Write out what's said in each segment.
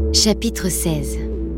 Chapitre 16.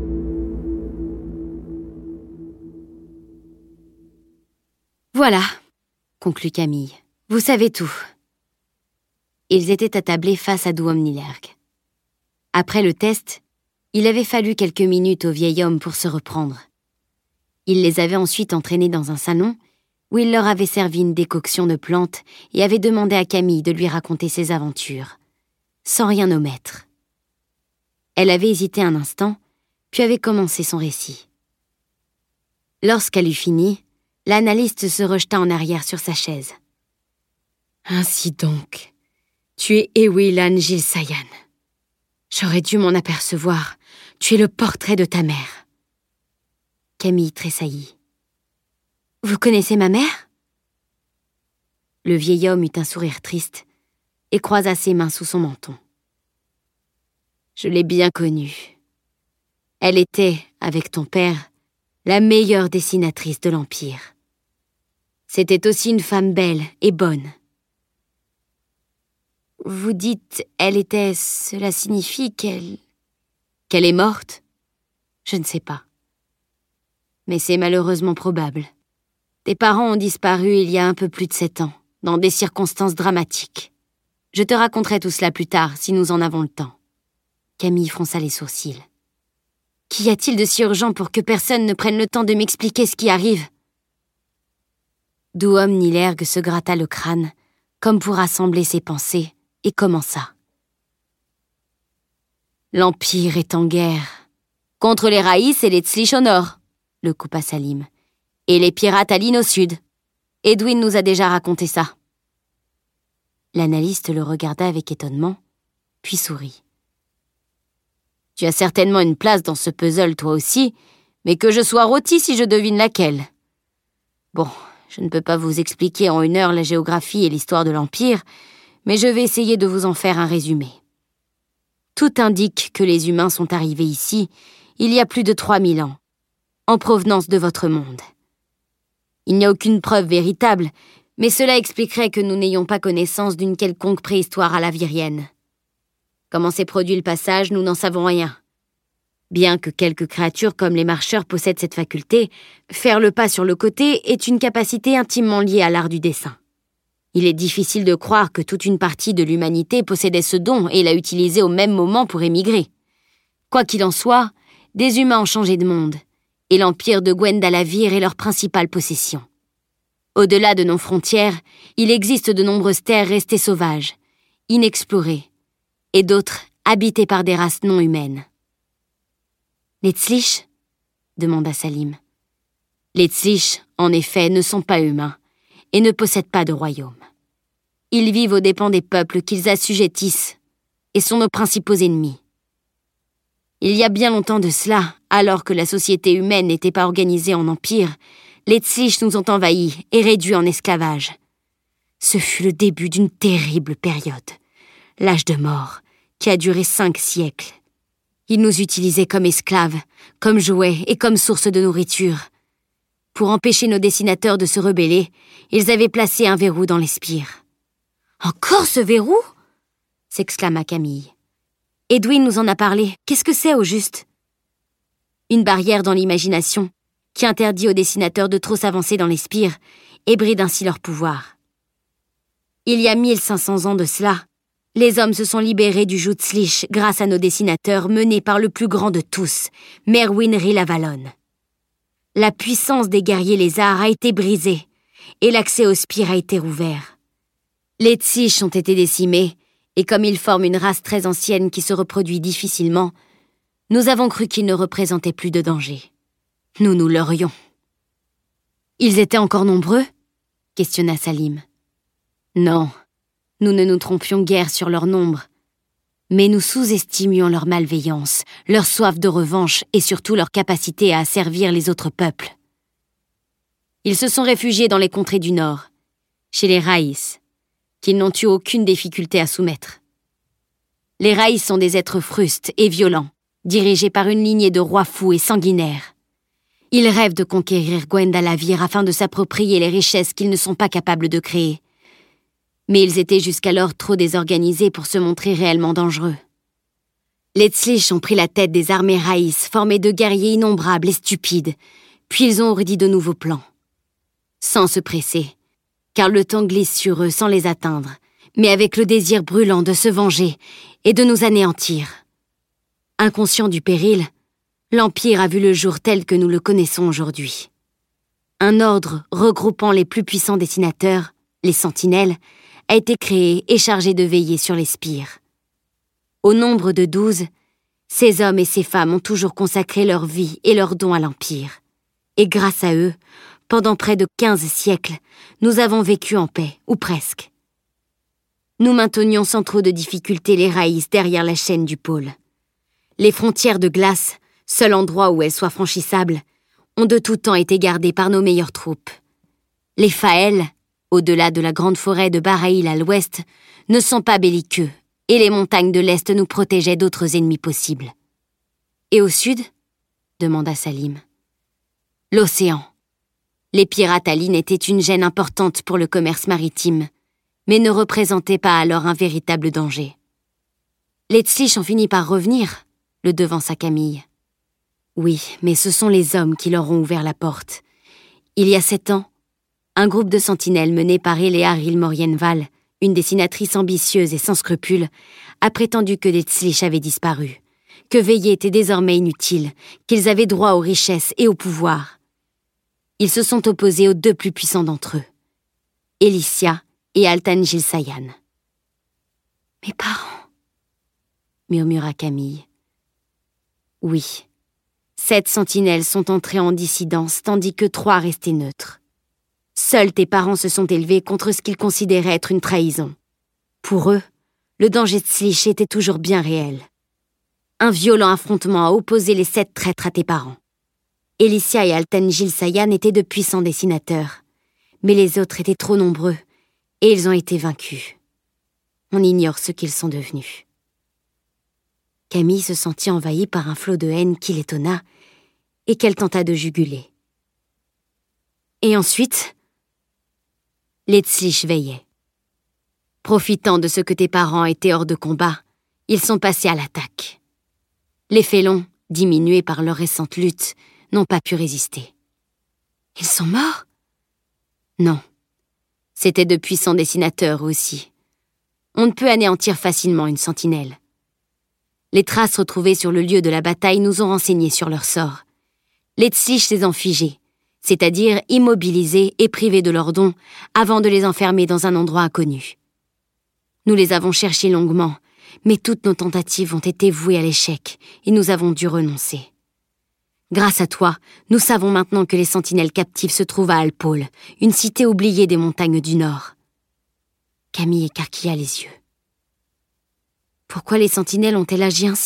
Voilà, conclut Camille. Vous savez tout. Ils étaient attablés face à Duom ni Lerg. Après le test, il avait fallu quelques minutes au vieil homme pour se reprendre. Il les avait ensuite entraînés dans un salon où il leur avait servi une décoction de plantes et avait demandé à Camille de lui raconter ses aventures, sans rien omettre. Elle avait hésité un instant, puis avait commencé son récit. Lorsqu'elle eut fini, l'analyste se rejeta en arrière sur sa chaise. « Ainsi donc, tu es Ewilan Gilsayan. J'aurais dû m'en apercevoir. Tu es le portrait de ta mère. » Camille tressaillit. « Vous connaissez ma mère ?» Le vieil homme eut un sourire triste et croisa ses mains sous son menton. « Je l'ai bien connue. Elle était, avec ton père, la meilleure dessinatrice de l'Empire. C'était aussi une femme belle et bonne. » Vous dites « elle était », cela signifie qu'elle est morte ? Je ne sais pas. Mais c'est malheureusement probable. Tes parents ont disparu il y a un peu plus de 7 ans, dans des circonstances dramatiques. Je te raconterai tout cela plus tard, si nous en avons le temps. Camille fronça les sourcils. Qu'y a-t-il de si urgent pour que personne ne prenne le temps de m'expliquer ce qui arrive ? Duom ni Lerg se gratta le crâne, comme pour rassembler ses pensées, et commença. L'Empire est en guerre. Contre les Raïs et les Tzlich au nord, le coupa Salim. Et les pirates Aline au sud. Edwin nous a déjà raconté ça. L'analyste le regarda avec étonnement, puis sourit. Tu as certainement une place dans ce puzzle toi aussi, mais que je sois rôti si je devine laquelle. Bon, je ne peux pas vous expliquer en 1 heure la géographie et l'histoire de l'Empire, mais je vais essayer de vous en faire un résumé. Tout indique que les humains sont arrivés ici il y a plus de 3000 ans, en provenance de votre monde. Il n'y a aucune preuve véritable, mais cela expliquerait que nous n'ayons pas connaissance d'une quelconque préhistoire à la Virienne. Comment s'est produit le passage, nous n'en savons rien. Bien que quelques créatures comme les marcheurs possèdent cette faculté, faire le pas sur le côté est une capacité intimement liée à l'art du dessin. Il est difficile de croire que toute une partie de l'humanité possédait ce don et l'a utilisé au même moment pour émigrer. Quoi qu'il en soit, des humains ont changé de monde, et l'empire de Gwendalavir est leur principale possession. Au-delà de nos frontières, il existe de nombreuses terres restées sauvages, inexplorées, et d'autres habitées par des races non humaines. « Les Tzlich ?» demanda Salim. « Les Tzlich, en effet, ne sont pas humains et ne possèdent pas de royaume. Ils vivent aux dépens des peuples qu'ils assujettissent et sont nos principaux ennemis. Il y a bien longtemps de cela, alors que la société humaine n'était pas organisée en empire, les Tzlich nous ont envahis et réduits en esclavage. Ce fut le début d'une terrible période, l'âge de mort, qui a duré 5 siècles. Ils nous utilisaient comme esclaves, comme jouets et comme source de nourriture. Pour empêcher nos dessinateurs de se rebeller, ils avaient placé un verrou dans les spires. « Encore ce verrou ?» s'exclama Camille. « Edwin nous en a parlé. Qu'est-ce que c'est au juste ?» Une barrière dans l'imagination qui interdit aux dessinateurs de trop s'avancer dans les spires et bride ainsi leur pouvoir. Il y a 1500 ans de cela, les hommes se sont libérés du joug Tzlich grâce à nos dessinateurs menés par le plus grand de tous, Merwin Rilavalon. La puissance des guerriers lézards a été brisée et l'accès aux spires a été rouvert. Les Tzlich ont été décimés et comme ils forment une race très ancienne qui se reproduit difficilement, nous avons cru qu'ils ne représentaient plus de danger. Nous nous leurrions. « Ils étaient encore nombreux ?» questionna Salim. « Non, nous ne nous trompions guère sur leur nombre, mais nous sous-estimions leur malveillance, leur soif de revanche et surtout leur capacité à asservir les autres peuples. Ils se sont réfugiés dans les contrées du Nord, chez les Raïs, qu'ils n'ont eu aucune difficulté à soumettre. Les Raïs sont des êtres frustes et violents, dirigés par une lignée de rois fous et sanguinaires. Ils rêvent de conquérir Gwendalavir afin de s'approprier les richesses qu'ils ne sont pas capables de créer. Mais ils étaient jusqu'alors trop désorganisés pour se montrer réellement dangereux. Les Tzlich ont pris la tête des armées Raïs, formées de guerriers innombrables et stupides, puis ils ont ourdi de nouveaux plans. Sans se presser, car le temps glisse sur eux sans les atteindre, mais avec le désir brûlant de se venger et de nous anéantir. Inconscient du péril, l'Empire a vu le jour tel que nous le connaissons aujourd'hui. Un ordre regroupant les plus puissants dessinateurs, les Sentinelles, a été créé et chargé de veiller sur les spires. Au nombre de 12, ces hommes et ces femmes ont toujours consacré leur vie et leurs dons à l'Empire. Et grâce à eux, pendant près de 15 siècles, nous avons vécu en paix, ou presque. Nous maintenions sans trop de difficulté les Raïs derrière la chaîne du pôle. Les frontières de glace, seul endroit où elles soient franchissables, ont de tout temps été gardées par nos meilleures troupes. Les Faëls, au-delà de la grande forêt de Baraïl à l'ouest, ne sont pas belliqueux, et les montagnes de l'Est nous protégeaient d'autres ennemis possibles. Et au sud ? Demanda Salim. L'océan. Les pirates à Lynn étaient une gêne importante pour le commerce maritime, mais ne représentaient pas alors un véritable danger. Les Tzlich ont fini par revenir, le devança Camille. Oui, mais ce sont les hommes qui leur ont ouvert la porte. Il y a 7 ans, un groupe de sentinelles mené par Eléa Rilmorienval, une dessinatrice ambitieuse et sans scrupules, a prétendu que les Tzlich avaient disparu, que veiller était désormais inutile, qu'ils avaient droit aux richesses et au pouvoir. Ils se sont opposés aux 2 plus puissants d'entre eux, Elicia et Altan Gilsayan. « Mes parents » murmura Camille. Oui, 7 sentinelles sont entrées en dissidence, tandis que 3 restaient neutres. Seuls tes parents se sont élevés contre ce qu'ils considéraient être une trahison. Pour eux, le danger de Tzlich était toujours bien réel. Un violent affrontement a opposé les 7 traîtres à tes parents. Elicia et Altan Gilsayan étaient de puissants dessinateurs, mais les autres étaient trop nombreux, et ils ont été vaincus. On ignore ce qu'ils sont devenus. Camille se sentit envahie par un flot de haine qui l'étonna et qu'elle tenta de juguler. Et ensuite, les Tzlich veillaient. Profitant de ce que tes parents étaient hors de combat, ils sont passés à l'attaque. Les félons, diminués par leur récente lutte, n'ont pas pu résister. Ils sont morts ? Non. C'étaient de puissants dessinateurs aussi. On ne peut anéantir facilement une sentinelle. Les traces retrouvées sur le lieu de la bataille nous ont renseigné sur leur sort. Les Tzlich les ont figés, c'est-à-dire immobilisés et privés de leurs dons, avant de les enfermer dans un endroit inconnu. Nous les avons cherchés longuement, mais toutes nos tentatives ont été vouées à l'échec et nous avons dû renoncer. Grâce à toi, nous savons maintenant que les sentinelles captives se trouvent à Alpôle, une cité oubliée des montagnes du Nord. Camille écarquilla les yeux. Pourquoi les sentinelles ont-elles agi ainsi ?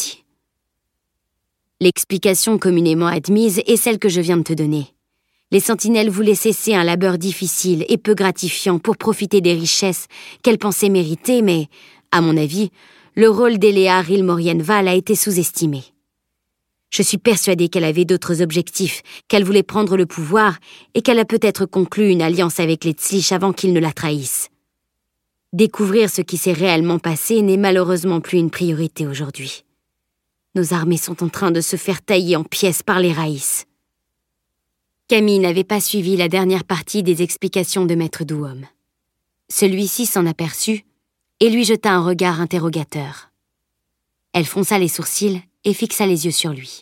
L'explication communément admise est celle que je viens de te donner. Les sentinelles voulaient cesser un labeur difficile et peu gratifiant pour profiter des richesses qu'elles pensaient mériter, mais, à mon avis, le rôle d'Eléa Rilmorienval a été sous-estimé. Je suis persuadée qu'elle avait d'autres objectifs, qu'elle voulait prendre le pouvoir et qu'elle a peut-être conclu une alliance avec les Tzlich avant qu'ils ne la trahissent. Découvrir ce qui s'est réellement passé n'est malheureusement plus une priorité aujourd'hui. Nos armées sont en train de se faire tailler en pièces par les Raïs. Camille n'avait pas suivi la dernière partie des explications de Maître Douom. Celui-ci s'en aperçut et lui jeta un regard interrogateur. Elle fronça les sourcils et fixa les yeux sur lui.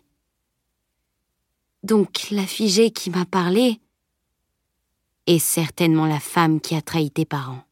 Donc la figée qui m'a parlé est certainement la femme qui a trahi tes parents.